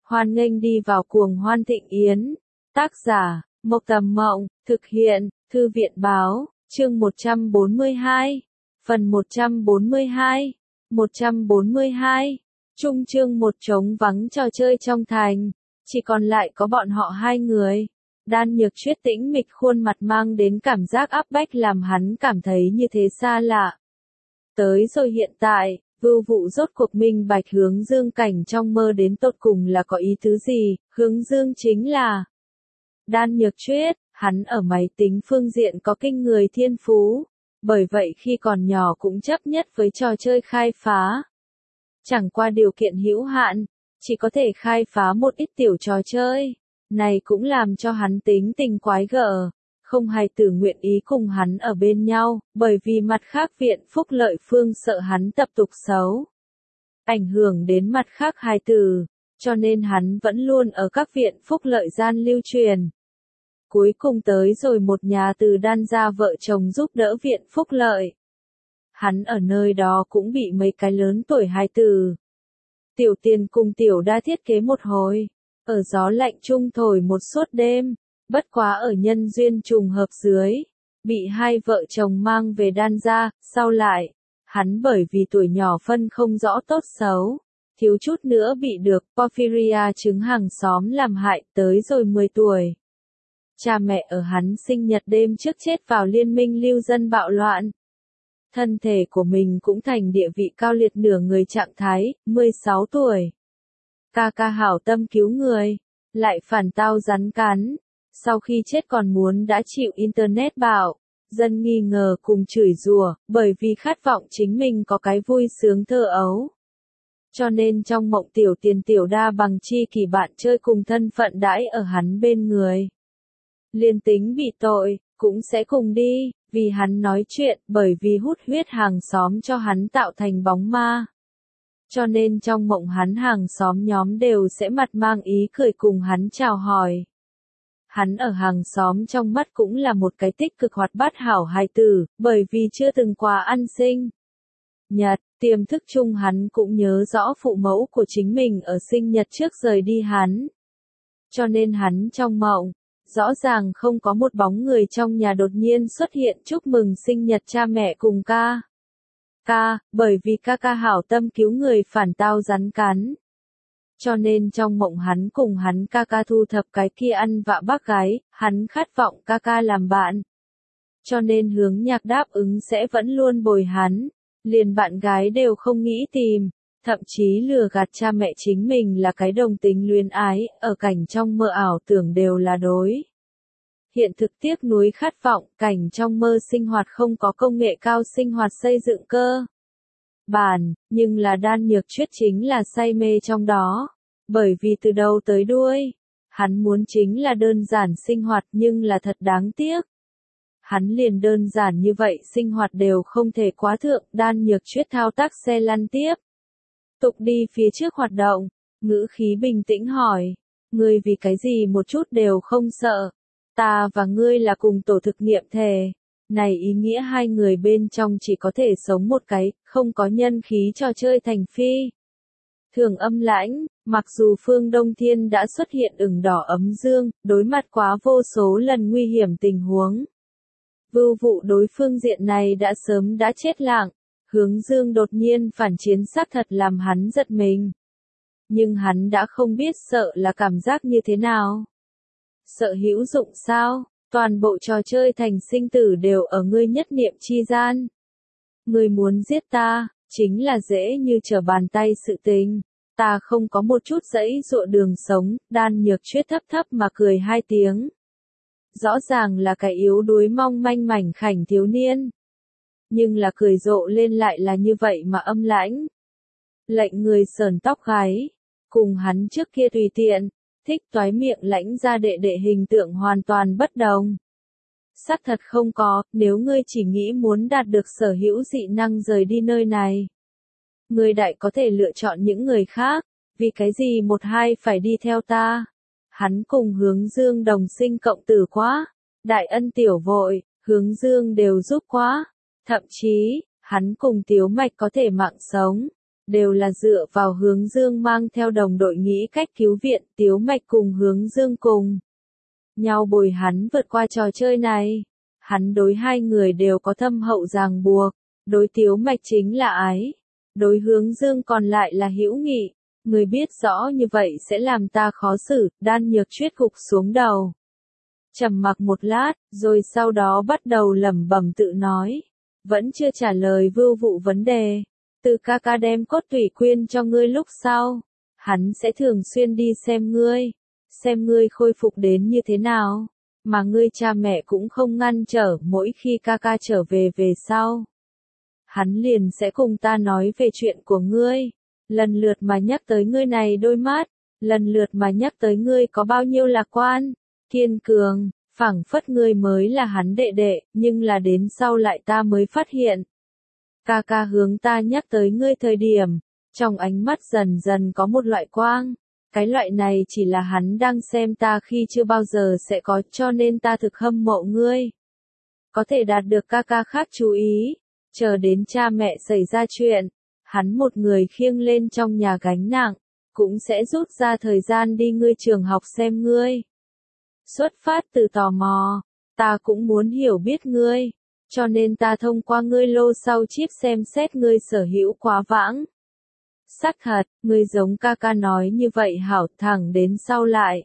Hoan nghênh đi vào cuồng hoan thịnh yến. Tác giả, Mộc Tầm Mộng, thực hiện, Thư viện Báo, chương 142, phần 142, 142, Trung chương một trống vắng trò chơi trong thành, chỉ còn lại có bọn họ hai người. Đan Nhược Chuyết tĩnh mịch khuôn mặt mang đến cảm giác áp bách làm hắn cảm thấy như thế xa lạ. Tới rồi hiện tại, Vưu Vụ rốt cuộc minh bạch Hướng Dương cảnh trong mơ đến tột cùng là có ý tứ gì. Hướng Dương chính là Đan Nhược Chuyết, hắn ở máy tính phương diện có kinh người thiên phú, bởi vậy khi còn nhỏ cũng chấp nhất với trò chơi khai phá. Chẳng qua điều kiện hữu hạn, chỉ có thể khai phá một ít tiểu trò chơi, này cũng làm cho hắn tính tình quái gở, không hài tử nguyện ý cùng hắn ở bên nhau, bởi vì mặt khác viện phúc lợi phương sợ hắn tập tục xấu, ảnh hưởng đến mặt khác hài tử, cho nên hắn vẫn luôn ở các viện phúc lợi gian lưu truyền. Cuối cùng tới rồi một nhà từ Đan gia vợ chồng giúp đỡ viện phúc lợi. Hắn ở nơi đó cũng bị mấy cái lớn tuổi hài tử. Tiểu Tiền cùng Tiểu Đa thiết kế một hồi, ở gió lạnh trung thổi một suốt đêm, bất quá ở nhân duyên trùng hợp dưới, bị hai vợ chồng mang về Đan gia, sau lại, hắn bởi vì tuổi nhỏ phân không rõ tốt xấu, thiếu chút nữa bị được Porphyria chứng hàng xóm làm hại tới rồi 10 tuổi. Cha mẹ ở hắn sinh nhật đêm trước chết vào liên minh lưu dân bạo loạn. Thân thể của mình cũng thành địa vị cao liệt nửa người trạng thái, 16 tuổi. Ca ca hảo tâm cứu người, lại phản tao rắn cắn. Sau khi chết còn muốn đã chịu Internet bạo, dân nghi ngờ cùng chửi rủa, bởi vì khát vọng chính mình có cái vui sướng thơ ấu. Cho nên trong mộng Tiểu Tiền Tiểu Đa bằng chi kỷ bạn chơi cùng thân phận đãi ở hắn bên người. Liên tính bị tội, cũng sẽ cùng đi, vì hắn nói chuyện, bởi vì hút huyết hàng xóm cho hắn tạo thành bóng ma. Cho nên trong mộng hắn hàng xóm nhóm đều sẽ mặt mang ý cười cùng hắn chào hỏi. Hắn ở hàng xóm trong mắt cũng là một cái tích cực hoạt bát hảo hài tử, bởi vì chưa từng qua ăn sinh nhật, tiềm thức chung hắn cũng nhớ rõ phụ mẫu của chính mình ở sinh nhật trước rời đi hắn. Cho nên hắn trong mộng, rõ ràng không có một bóng người trong nhà đột nhiên xuất hiện chúc mừng sinh nhật cha mẹ cùng ca. Bởi vì ca ca hảo tâm cứu người phản tao rắn cắn. Cho nên trong mộng hắn cùng hắn ca ca thu thập cái kia ăn vạ bác gái, hắn khát vọng ca ca làm bạn. Cho nên Hướng Nhạc đáp ứng sẽ vẫn luôn bồi hắn, liền bạn gái đều không nghĩ tìm. Thậm chí lừa gạt cha mẹ chính mình là cái đồng tính luyến ái, ở cảnh trong mơ ảo tưởng đều là đối. Hiện thực tiếc nuối khát vọng, cảnh trong mơ sinh hoạt không có công nghệ cao sinh hoạt xây dựng cơ bản, nhưng là Đan Nhược Chuyết chính là say mê trong đó. Bởi vì từ đầu tới đuôi, hắn muốn chính là đơn giản sinh hoạt nhưng là thật đáng tiếc. Hắn liền đơn giản như vậy sinh hoạt đều không thể quá thượng, Đan Nhược Chuyết thao tác xe lăn tiếp. Tục đi phía trước hoạt động, ngữ khí bình tĩnh hỏi, ngươi vì cái gì một chút đều không sợ, ta và ngươi là cùng tổ thực nghiệm thể, này ý nghĩa hai người bên trong chỉ có thể sống một cái, không có nhân khí trò chơi thành phi. Thường Âm Lãnh, mặc dù Phương Đông Thiên đã xuất hiện ửng đỏ ấm dương, đối mặt quá vô số lần nguy hiểm tình huống. Vưu Vụ đối phương diện này đã sớm đã chết lặng. Hướng Dương đột nhiên phản chiến xác thật làm hắn giật mình. Nhưng hắn đã không biết sợ là cảm giác như thế nào. Sợ hữu dụng sao, toàn bộ trò chơi thành sinh tử đều ở ngươi nhất niệm chi gian. Ngươi muốn giết ta, chính là dễ như trở bàn tay sự tình. Ta không có một chút dãy dụa đường sống, Đan Nhược Chuyết thấp thấp mà cười hai tiếng. Rõ ràng là cái yếu đuối mong manh mảnh khảnh thiếu niên. Nhưng là cười rộ lên lại là như vậy mà âm lãnh. Lệnh người sờn tóc gáy, cùng hắn trước kia tùy tiện, thích toái miệng lãnh ra đệ đệ hình tượng hoàn toàn bất đồng. Xác thật không có, nếu ngươi chỉ nghĩ muốn đạt được sở hữu dị năng rời đi nơi này. Ngươi đại có thể lựa chọn những người khác, vì cái gì một hai phải đi theo ta. Hắn cùng Hướng Dương đồng sinh cộng tử quá, đại ân tiểu vội, Hướng Dương đều giúp quá. Thậm chí, hắn cùng Tiếu Mạch có thể mạng sống, đều là dựa vào Hướng Dương mang theo đồng đội nghĩ cách cứu viện Tiếu Mạch cùng Hướng Dương cùng nhau bồi hắn vượt qua trò chơi này. Hắn đối hai người đều có thâm hậu ràng buộc, đối Tiếu Mạch chính là ái, đối Hướng Dương còn lại là hữu nghị. Người biết rõ như vậy sẽ làm ta khó xử, Đan Nhược Chuyết gục xuống đầu. Trầm mặc một lát, rồi sau đó bắt đầu lẩm bẩm tự nói. Vẫn chưa trả lời Vưu Vụ vấn đề. Từ ca ca đem cốt tủy quyên cho ngươi lúc sau. Hắn sẽ thường xuyên đi xem ngươi khôi phục đến như thế nào. Mà ngươi cha mẹ cũng không ngăn trở mỗi khi ca ca trở về sau. Hắn liền sẽ cùng ta nói về chuyện của ngươi. Lần lượt mà nhắc tới ngươi này đôi mắt. Lần lượt mà nhắc tới ngươi có bao nhiêu lạc quan, kiên cường, phảng phất ngươi mới là hắn đệ đệ, nhưng là đến sau lại ta mới phát hiện. Ca ca hướng ta nhắc tới ngươi thời điểm, trong ánh mắt dần dần có một loại quang. Cái loại này chỉ là hắn đang xem ta khi chưa bao giờ sẽ có, cho nên ta thực hâm mộ ngươi. Có thể đạt được ca ca khác chú ý, chờ đến cha mẹ xảy ra chuyện, hắn một người khiêng lên trong nhà gánh nặng, cũng sẽ rút ra thời gian đi ngươi trường học xem ngươi. Xuất phát từ tò mò, ta cũng muốn hiểu biết ngươi, cho nên ta thông qua ngươi lô sau chip xem xét ngươi sở hữu quá vãng. Xác thật, ngươi giống ca ca nói như vậy hảo, thẳng đến sau lại.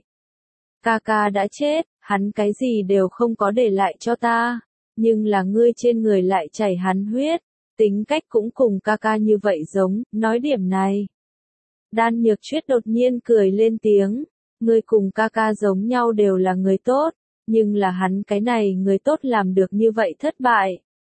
Ca ca đã chết, hắn cái gì đều không có để lại cho ta, nhưng là ngươi trên người lại chảy hắn huyết, tính cách cũng cùng ca ca như vậy giống, nói điểm này. Đan Nhược Chuyết đột nhiên cười lên tiếng, ngươi cùng ca ca giống nhau đều là người tốt, nhưng là hắn cái này người tốt làm được như vậy thất bại.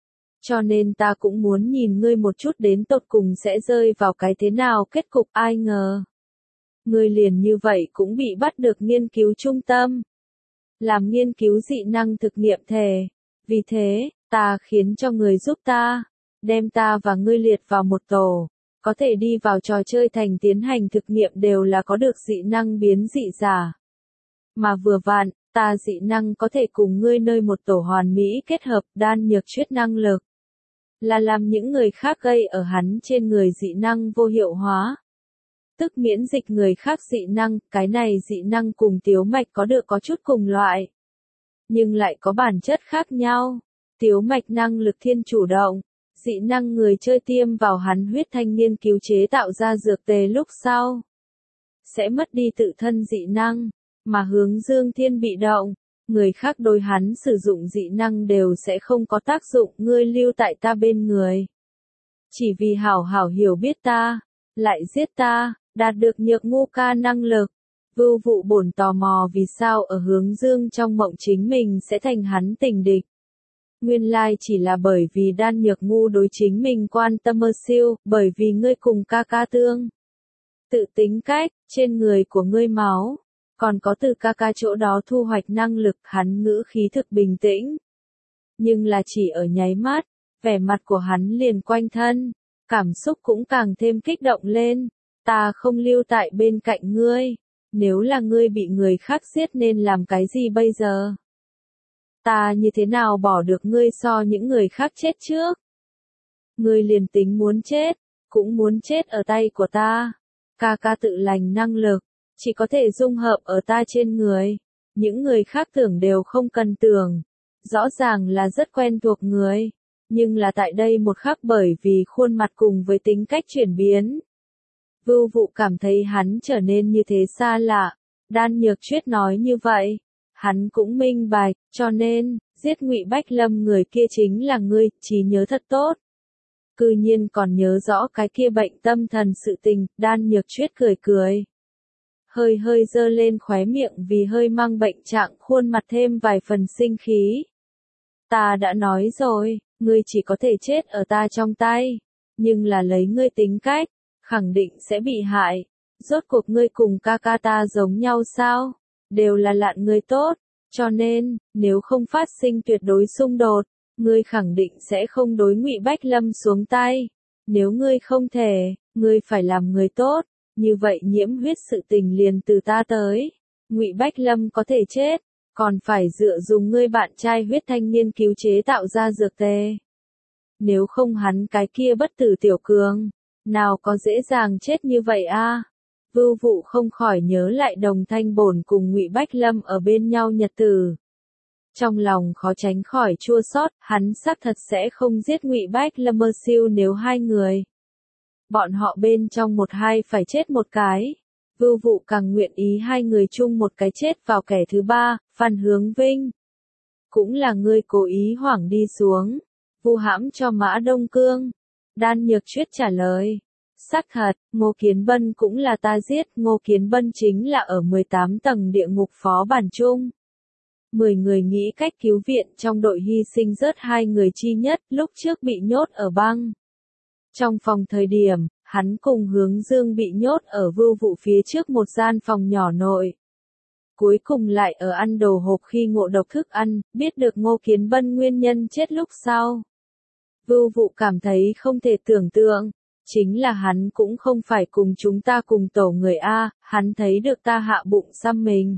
Cho nên ta cũng muốn nhìn ngươi một chút đến tột cùng sẽ rơi vào cái thế nào kết cục, ai ngờ. Ngươi liền như vậy cũng bị bắt được nghiên cứu trung tâm. Làm nghiên cứu dị năng thực nghiệm thể. Vì thế, ta khiến cho người giúp ta, đem ta và ngươi liệt vào một tổ. Có thể đi vào trò chơi thành tiến hành thực nghiệm đều là có được dị năng biến dị giả. Mà vừa vặn, ta dị năng có thể cùng ngươi nơi một tổ hoàn mỹ kết hợp. Đan Nhược Chuyết năng lực là làm những người khác gây ở hắn trên người dị năng vô hiệu hóa. Tức miễn dịch người khác dị năng, cái này dị năng cùng Tiếu Mạch có được có chút cùng loại. Nhưng lại có bản chất khác nhau. Tiếu Mạch năng lực thiên chủ động. Dị năng người chơi tiêm vào hắn huyết thanh niên cứu chế tạo ra dược tề lúc sau. Sẽ mất đi tự thân dị năng, mà Hướng Dương Thiên bị động. Người khác đối hắn sử dụng dị năng đều sẽ không có tác dụng, ngươi lưu tại ta bên người. Chỉ vì hảo hảo hiểu biết ta, lại giết ta, đạt được Nhược Ngu ca năng lực. Vưu Vụ bổn tò mò vì sao ở Hướng Dương trong mộng chính mình sẽ thành hắn tình địch. Nguyên lai chỉ là bởi vì Đan Nhược Ngu đối chính mình quan tâm siêu, bởi vì ngươi cùng ca ca tương. Tự tính cách, trên người của ngươi máu, còn có từ ca ca chỗ đó thu hoạch năng lực, hắn ngữ khí thực bình tĩnh. Nhưng là chỉ ở nháy mắt, vẻ mặt của hắn liền quanh thân, cảm xúc cũng càng thêm kích động lên. Ta không lưu tại bên cạnh ngươi, nếu là ngươi bị người khác giết nên làm cái gì bây giờ? Ta như thế nào bỏ được ngươi so những người khác chết trước? Ngươi liền tính muốn chết, cũng muốn chết ở tay của ta. Ca ca tự lành năng lực, chỉ có thể dung hợp ở ta trên người. Những người khác tưởng đều không cần tưởng. Rõ ràng là rất quen thuộc người. Nhưng là tại đây một khắc bởi vì khuôn mặt cùng với tính cách chuyển biến. Vưu Vụ cảm thấy hắn trở nên như thế xa lạ. Đan Nhược Chuyết nói như vậy. Hắn cũng minh bạch, cho nên, giết Ngụy Bách Lâm người kia chính là ngươi, trí nhớ thật tốt. Cư nhiên còn nhớ rõ cái kia bệnh tâm thần sự tình, Đan Nhược Chuyết cười cười. Hơi hơi dơ lên khóe miệng vì hơi mang bệnh trạng khuôn mặt thêm vài phần sinh khí. Ta đã nói rồi, ngươi chỉ có thể chết ở ta trong tay, nhưng là lấy ngươi tính cách, khẳng định sẽ bị hại. Rốt cuộc ngươi cùng ca ca ta giống nhau sao? Đều là lạn người tốt, cho nên, nếu không phát sinh tuyệt đối xung đột, ngươi khẳng định sẽ không đối Ngụy Bách Lâm xuống tay. Nếu ngươi không thể, ngươi phải làm người tốt, như vậy nhiễm huyết sự tình liền từ ta tới. Ngụy Bách Lâm có thể chết, còn phải dựa dùng ngươi bạn trai huyết thanh niên cứu chế tạo ra dược tề. Nếu không hắn cái kia bất tử tiểu cường, Nào có dễ dàng chết như vậy a. Vưu Vụ không khỏi nhớ lại Đồng Thanh Bổn cùng Ngụy Bách Lâm ở bên nhau nhật tử. Trong lòng khó tránh khỏi chua xót, hắn xác thật sẽ không giết Ngụy Bách Lâm mơ siêu nếu hai người. Bọn họ bên trong một hai phải chết một cái. Vưu Vụ càng nguyện ý hai người chung một cái chết vào kẻ thứ ba, Phan Hướng Vinh. Cũng là ngươi cố ý hoảng đi xuống, vu hãm cho Mã Đông Cương. Đan Nhược Chuyết trả lời. Xác thật, Ngô Kiến Bân cũng là ta giết, Ngô Kiến Bân chính là ở 18 tầng địa ngục phó bản chung. 10 người nghĩ cách cứu viện trong đội hy sinh rớt hai người chi nhất, lúc trước bị nhốt ở băng. Trong phòng thời điểm, hắn cùng Hướng Dương bị nhốt ở Vưu Vụ phía trước một gian phòng nhỏ nội. Cuối cùng lại ở ăn đồ hộp khi ngộ độc thức ăn, biết được Ngô Kiến Bân nguyên nhân chết lúc sau. Vưu Vụ cảm thấy không thể tưởng tượng, chính là hắn cũng không phải cùng chúng ta cùng tổ người A, hắn thấy được ta hạ bụng xăm mình.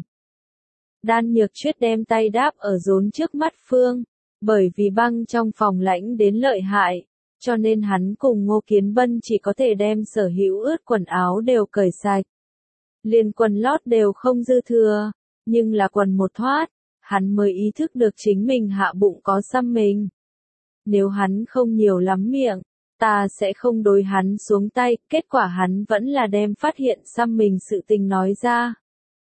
Đan Nhược Chuyết đem tay đáp ở rốn trước mắt Phương, bởi vì băng trong phòng lạnh đến lợi hại, cho nên hắn cùng Ngô Kiến Bân chỉ có thể đem sở hữu ướt quần áo đều cởi sạch. Liền quần lót đều không dư thừa, nhưng là quần một thoát, hắn mới ý thức được chính mình hạ bụng có xăm mình. Nếu hắn không nhiều lắm miệng, ta sẽ không đối hắn xuống tay, kết quả hắn vẫn là đem phát hiện xăm mình sự tình nói ra.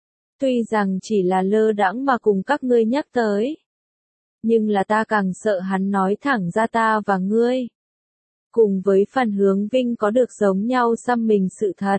Tuy rằng chỉ là lơ đãng mà cùng các ngươi nhắc tới, nhưng là ta càng sợ hắn nói thẳng ra ta và ngươi. Cùng với Phan Hướng Vinh có được giống nhau xăm mình sự thật.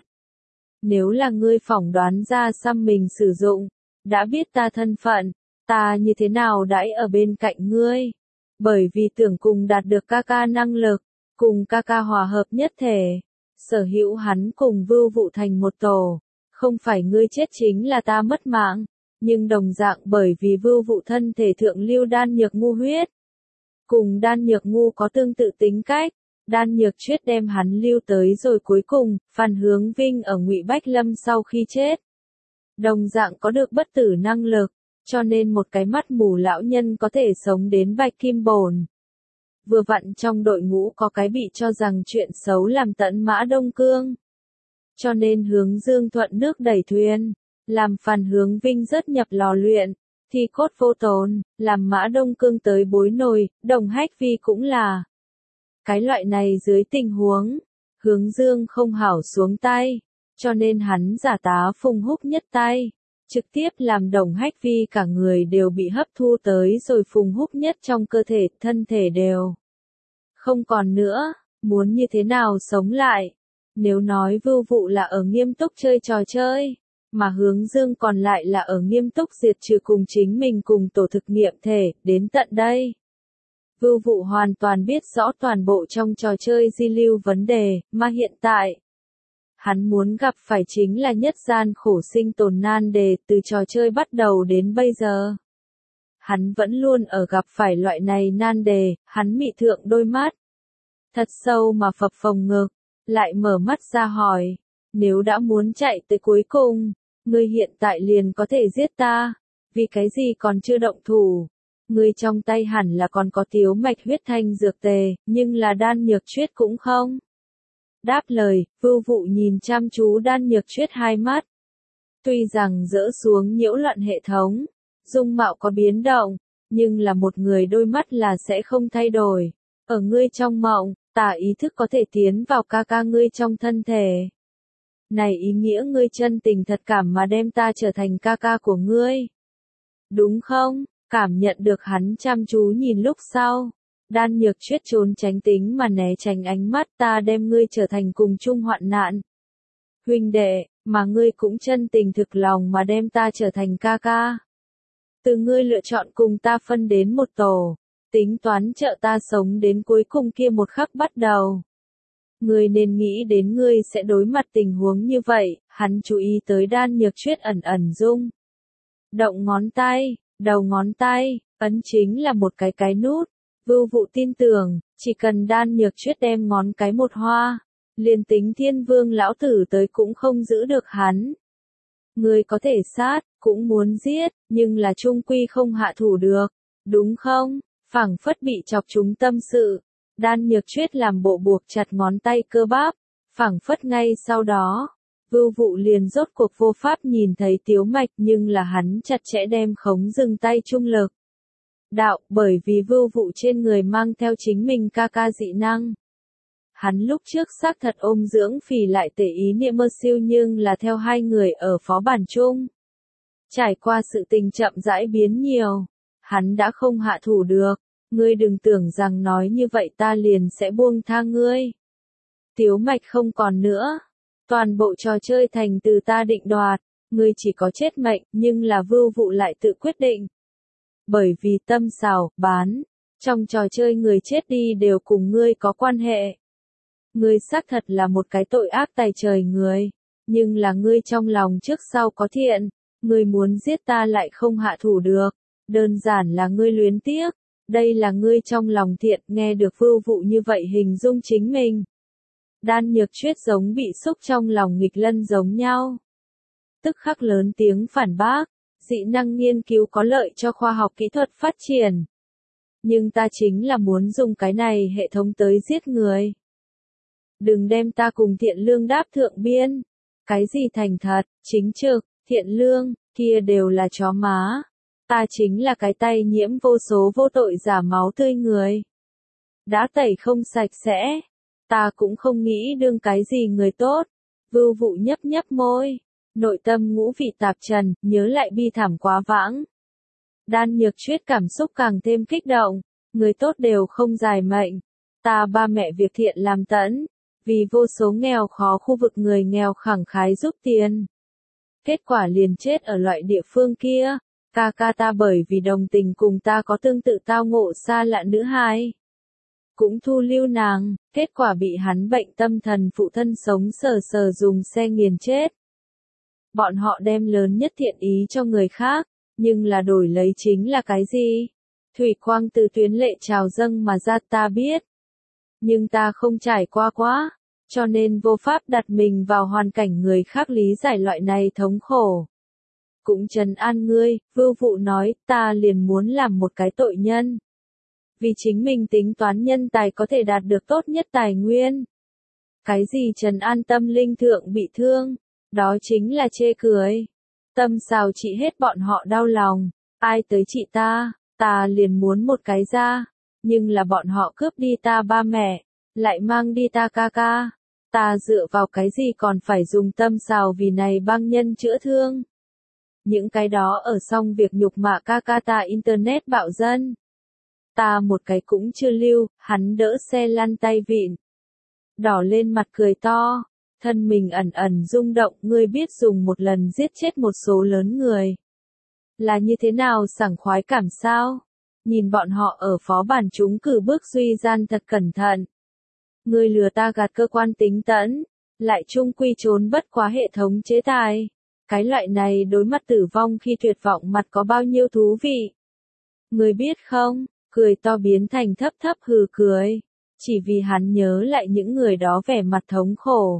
Nếu là ngươi phỏng đoán ra xăm mình sử dụng, đã biết ta thân phận, ta như thế nào đãi ở bên cạnh ngươi. Bởi vì tưởng cùng đạt được ca ca năng lực, cùng ca ca hòa hợp nhất thể, sở hữu hắn cùng Vưu Vụ thành một tổ, không phải ngươi chết chính là ta mất mạng, nhưng đồng dạng bởi vì Vưu Vụ thân thể thượng lưu Đan Nhược Ngu huyết. Cùng Đan Nhược Ngu có tương tự tính cách, Đan Nhược Chuyết đem hắn lưu tới rồi cuối cùng, Phan Hướng Vinh ở Ngụy Bách Lâm sau khi chết. Đồng dạng có được bất tử năng lực, cho nên một cái mắt mù lão nhân có thể sống đến Bạch Kim Bổn. Vừa vặn trong đội ngũ có cái bị cho rằng chuyện xấu làm tận Mã Đông Cương. Cho nên Hướng Dương thuận nước đẩy thuyền, làm Phan Hướng Vinh rớt nhập lò luyện, thi cốt vô tồn, làm Mã Đông Cương tới bối nồi, Đồng Hách Vi cũng là. Cái loại này dưới tình huống, Hướng Dương không hảo xuống tay, cho nên hắn giả tá Phùng Húc nhất tay, trực tiếp làm Đồng Hách Vi cả người đều bị hấp thu tới rồi Phùng Húc nhất trong cơ thể, thân thể đều không còn nữa, muốn như thế nào sống lại. Nếu nói Vưu Vụ là ở nghiêm túc chơi trò chơi, mà Hướng Dương còn lại là ở nghiêm túc diệt trừ cùng chính mình cùng tổ thực nghiệm thể, đến tận đây. Vưu Vụ hoàn toàn biết rõ toàn bộ trong trò chơi di lưu vấn đề, mà hiện tại, hắn muốn gặp phải chính là nhất gian khổ sinh tồn nan đề từ trò chơi bắt đầu đến bây giờ. Hắn vẫn luôn ở gặp phải loại này nan đề, hắn mị thượng đôi mắt. Thật sâu mà phập phồng ngực, lại mở mắt ra hỏi, nếu đã muốn chạy tới cuối cùng, ngươi hiện tại liền có thể giết ta, vì cái gì còn chưa động thủ? Ngươi trong tay hẳn là còn có tiếu mạch huyết thanh dược tề, nhưng là Đan Nhược Chuyết cũng không. Đáp lời, Vưu Vụ nhìn chăm chú Đan Nhược Chuyết hai mắt. Tuy rằng dỡ xuống nhiễu loạn hệ thống, dung mạo có biến động, nhưng là một người đôi mắt là sẽ không thay đổi. Ở ngươi trong mộng, tà ý thức có thể tiến vào ca ca ngươi trong thân thể. Này ý nghĩa ngươi chân tình thật cảm mà đem ta trở thành ca ca của ngươi. Đúng không? Cảm nhận được hắn chăm chú nhìn lúc sau. Đan Nhược Chuyết trốn tránh tính mà né tránh ánh mắt, ta đem ngươi trở thành cùng chung hoạn nạn. Huynh đệ, mà ngươi cũng chân tình thực lòng mà đem ta trở thành ca ca. Từ ngươi lựa chọn cùng ta phân đến một tổ, tính toán trợ ta sống đến cuối cùng kia một khắc bắt đầu. Ngươi nên nghĩ đến ngươi sẽ đối mặt tình huống như vậy, hắn chú ý tới Đan Nhược Chuyết ẩn ẩn rung. Động ngón tay, đầu ngón tay, ấn chính là một cái nút. Vưu Vụ tin tưởng, chỉ cần Đan Nhược Chuyết đem ngón cái một hoa, liền tính Thiên Vương lão tử tới cũng không giữ được hắn. Ngươi có thể sát, cũng muốn giết, nhưng là chung quy không hạ thủ được, đúng không? Phảng phất bị chọc trúng tâm sự. Đan Nhược Chuyết làm bộ buộc chặt ngón tay cơ bắp, Phảng phất ngay sau đó, Vưu Vụ liền rốt cuộc vô pháp nhìn thấy Tiếu Mạch, nhưng là hắn chặt chẽ đem khống dừng tay trung lực. Đạo, bởi vì Vưu Vụ trên người mang theo chính mình ca ca dị năng. Hắn lúc trước xác thật ôm dưỡng phì lại tệ ý niệm mơ siêu, nhưng là theo hai người ở phó bản chung. Trải qua sự tình chậm rãi biến nhiều, hắn đã không hạ thủ được, ngươi đừng tưởng rằng nói như vậy ta liền sẽ buông tha ngươi. Tiếu Mạch không còn nữa, toàn bộ trò chơi thành từ ta định đoạt, ngươi chỉ có chết mệnh, nhưng là Vưu Vụ lại tự quyết định. Bởi vì tâm xào, bán, trong trò chơi người chết đi đều cùng ngươi có quan hệ. Ngươi xác thật là một cái tội ác tày trời người, nhưng là ngươi trong lòng trước sau có thiện, ngươi muốn giết ta lại không hạ thủ được, đơn giản là ngươi luyến tiếc, đây là ngươi trong lòng thiện. Nghe được Vưu Vụ như vậy hình dung chính mình. Đan Nhược Chuyết giống bị xúc trong lòng nghịch lân giống nhau. Tức khắc lớn tiếng phản bác, dị năng nghiên cứu có lợi cho khoa học kỹ thuật phát triển. Nhưng ta chính là muốn dùng cái này hệ thống tới giết người. Đừng đem ta cùng thiện lương đáp thượng biên. Cái gì thành thật, chính trực, thiện lương, kia đều là chó má. Ta chính là cái tay nhiễm vô số vô tội giả máu tươi người. Đã tẩy không sạch sẽ. Ta cũng không nghĩ đương cái gì người tốt. Vưu Vụ nhấp nhấp môi. Nội tâm ngũ vị tạp trần, nhớ lại bi thảm quá vãng. Đan Nhược Chuyết cảm xúc càng thêm kích động. Người tốt đều không dài mệnh. Ta ba mẹ việc thiện làm tẫn. Vì vô số nghèo khó khu vực người nghèo khẳng khái giúp tiền. Kết quả liền chết ở loại địa phương kia. Ca ca ta bởi vì đồng tình cùng ta có tương tự tao ngộ xa lạ nữ hài. Cũng thu lưu nàng, kết quả bị hắn bệnh tâm thần phụ thân sống sờ sờ dùng xe nghiền chết. Bọn họ đem lớn nhất thiện ý cho người khác, nhưng là đổi lấy chính là cái gì? Thủy quang từ tuyến lệ trào dâng mà ra ta biết. Nhưng ta không trải qua quá, cho nên vô pháp đặt mình vào hoàn cảnh người khác lý giải loại này thống khổ. Cũng trấn an ngươi, Vưu Vụ nói, ta liền muốn làm một cái tội nhân. Vì chính mình tính toán nhân tài có thể đạt được tốt nhất tài nguyên. Cái gì trấn an tâm linh thượng bị thương, đó chính là chê cười. Tâm xào trị hết bọn họ đau lòng, ai tới trị ta liền muốn một cái ra. Nhưng là bọn họ cướp đi ta ba mẹ, lại mang đi ta ca ca. Ta dựa vào cái gì còn phải dùng tâm xào vì này băng nhân chữa thương. Những cái đó ở xong việc nhục mạ ca ca ta internet bạo dân. Ta một cái cũng chưa lưu, hắn đỡ xe lăn tay vịn. Đỏ lên mặt cười to, thân mình ẩn ẩn rung động, ngươi biết dùng một lần giết chết một số lớn người. Là như thế nào sảng khoái cảm sao? Nhìn bọn họ ở phó bản chúng cử bước duy gian thật cẩn thận. Ngươi lừa ta gạt cơ quan tính tẫn, lại chung quy trốn bất quá hệ thống chế tài. Cái loại này đối mặt tử vong khi tuyệt vọng mặt có bao nhiêu thú vị. Ngươi biết không, cười to biến thành thấp thấp hừ cười. Chỉ vì hắn nhớ lại những người đó vẻ mặt thống khổ.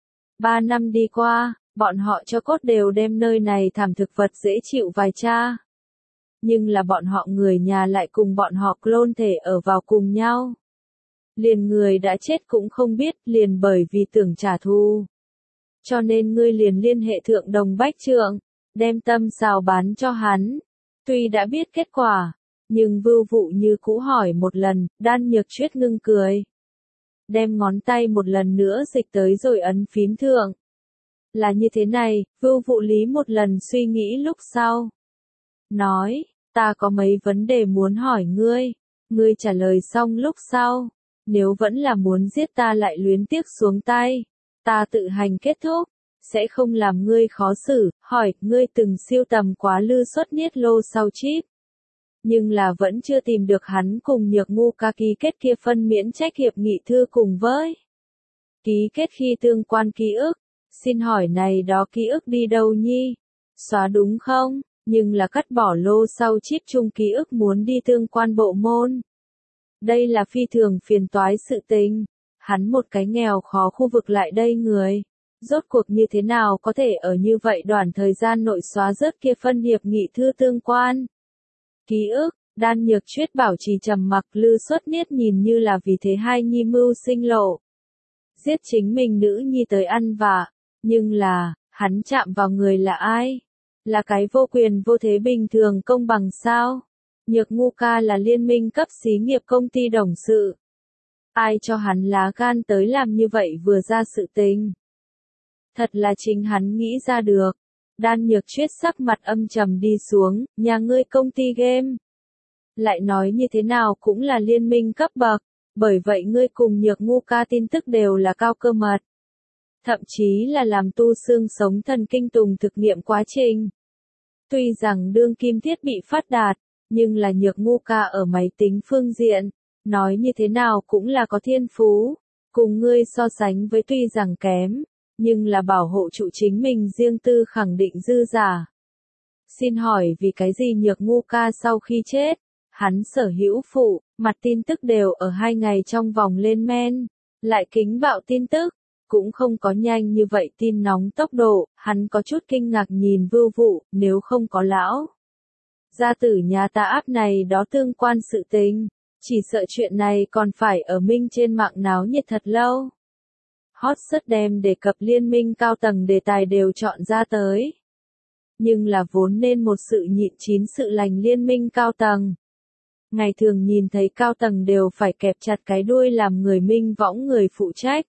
3 năm đi qua, bọn họ cho cốt đều đem nơi này thảm thực vật dễ chịu vài cha. Nhưng là bọn họ người nhà lại cùng bọn họ clone thể ở vào cùng nhau. Liền người đã chết cũng không biết, liền bởi vì tưởng trả thù. Cho nên ngươi liền liên hệ thượng đồng bách trượng, đem tâm xào bán cho hắn. Tuy đã biết kết quả, nhưng Vưu Vụ như cũ hỏi một lần, Đan Nhược Chuyết ngưng cười. Đem ngón tay một lần nữa dịch tới rồi ấn phím thượng. Là như thế này, Vưu Vụ lý một lần suy nghĩ lúc sau. Nói, ta có mấy vấn đề muốn hỏi ngươi. Ngươi trả lời xong lúc sau. Nếu vẫn là muốn giết ta lại luyến tiếc xuống tay. Ta tự hành kết thúc. Sẽ không làm ngươi khó xử. Hỏi, ngươi từng siêu tầm quá lư xuất niết lô sau chip. Nhưng là vẫn chưa tìm được hắn cùng Nhược Ngu ca ký kết kia phân miễn trách hiệp nghị thư cùng với. Ký kết khi tương quan ký ức. Xin hỏi này đó ký ức đi đâu nhi? Xóa đúng không? Nhưng là cắt bỏ lô sau chip chung ký ức muốn đi tương quan bộ môn. Đây là phi thường phiền toái sự tình. Hắn một cái nghèo khó khu vực lại đây người. Rốt cuộc như thế nào có thể ở như vậy đoạn thời gian nội xóa rớt kia phân hiệp nghị thư tương quan? Ký ức, Đan Nhược Chuyết bảo trì trầm mặc, Lư Xuất Niết nhìn như là vì thế hai nhi mưu sinh lộ. giết chính mình nữ nhi tới ăn vạ, nhưng là, hắn chạm vào người là ai? Là cái vô quyền vô thế bình thường công bằng sao? Nhược Ngu Ca là liên minh cấp xí nghiệp công ty đồng sự. Ai cho hắn lá gan tới làm như vậy vừa ra sự tình? Thật là chính hắn nghĩ ra được. Đan Nhược Chuyết sắc mặt âm trầm đi xuống, nhà ngươi công ty game. Lại nói như thế nào cũng là liên minh cấp bậc, bởi vậy ngươi cùng Nhược Ngu Ca tin tức đều là cao cơ mật. Thậm chí là làm tu xương sống thần kinh tùng thực nghiệm quá trình. Tuy rằng đương kim thiết bị phát đạt, nhưng là Nhược Ngu Ca ở máy tính phương diện, nói như thế nào cũng là có thiên phú, cùng ngươi so sánh với tuy rằng kém, nhưng là bảo hộ trụ chính mình riêng tư khẳng định dư giả. Xin hỏi vì cái gì Nhược Ngu Ca sau khi chết, hắn sở hữu phụ, mặt tin tức đều ở 2 ngày trong vòng lên men, lại kính bạo tin tức, cũng không có nhanh như vậy tin nóng tốc độ, hắn có chút kinh ngạc nhìn Vưu Vụ, nếu không có lão gia tử nhà ta áp này đó tương quan sự tình, chỉ sợ chuyện này còn phải ở minh trên mạng náo nhiệt thật lâu. Hot search đem đề cập liên minh cao tầng đề tài đều chọn ra tới. Nhưng là vốn nên một sự nhịn chín sự lành liên minh cao tầng. Ngày thường nhìn thấy cao tầng đều phải kẹp chặt cái đuôi làm người minh võng người phụ trách.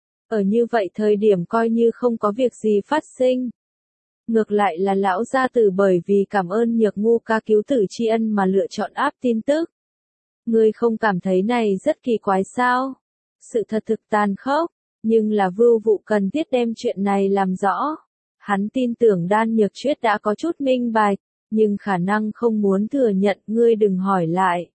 Ở như vậy thời điểm coi như không có việc gì phát sinh. Ngược lại là lão gia tử bởi vì cảm ơn Nhược Ngu Ca cứu tử tri ân mà lựa chọn áp tin tức. Ngươi không cảm thấy này rất kỳ quái sao? Sự thật thực tàn khốc, nhưng là Vưu Vụ cần thiết đem chuyện này làm rõ. Hắn tin tưởng Đan Nhược Chuyết đã có chút minh bạch, nhưng khả năng không muốn thừa nhận, ngươi đừng hỏi lại.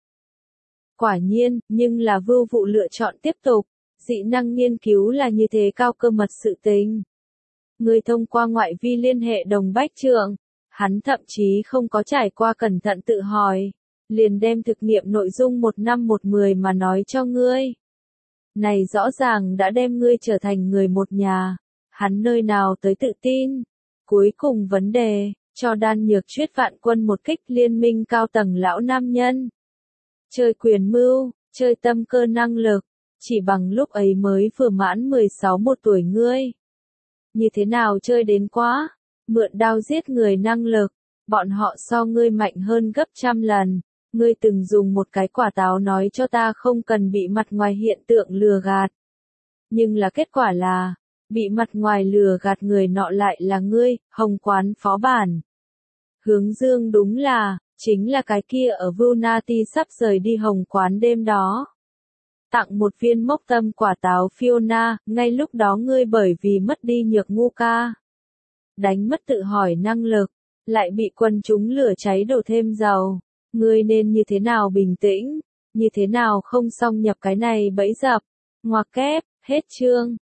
Quả nhiên, nhưng là Vưu Vụ lựa chọn tiếp tục. Dị năng nghiên cứu là như thế cao cơ mật sự tình. Người thông qua ngoại vi liên hệ Đồng Bách Trượng, hắn thậm chí không có trải qua cẩn thận tự hỏi, liền đem thực nghiệm nội dung 1 năm 1 10 mà nói cho ngươi. Này rõ ràng đã đem ngươi trở thành người một nhà, hắn nơi nào tới tự tin. Cuối cùng vấn đề, cho Đan Nhược Chuyết vạn quân một kích liên minh cao tầng lão nam nhân. Chơi quyền mưu, chơi tâm cơ năng lực. Chỉ bằng lúc ấy mới vừa mãn 16 một tuổi ngươi. Như thế nào chơi đến quá? Mượn đao giết người năng lực. Bọn họ so ngươi mạnh hơn gấp 100 lần. Ngươi từng dùng một cái quả táo nói cho ta không cần bị mặt ngoài hiện tượng lừa gạt. Nhưng là kết quả là, bị mặt ngoài lừa gạt người nọ lại là ngươi, Hồng Quán phó bản. Hướng Dương đúng là, chính là cái kia ở Vunati sắp rời đi Hồng Quán đêm đó. Tặng một viên mốc tâm quả táo Fiona, ngay lúc đó ngươi bởi vì mất đi Nhược Ngu Ca. Đánh mất tự hỏi năng lực, lại bị quần chúng lửa cháy đổ thêm dầu. Ngươi nên như thế nào bình tĩnh, như thế nào không xông nhập cái này bẫy dập. Ngoặc kép, hết chương.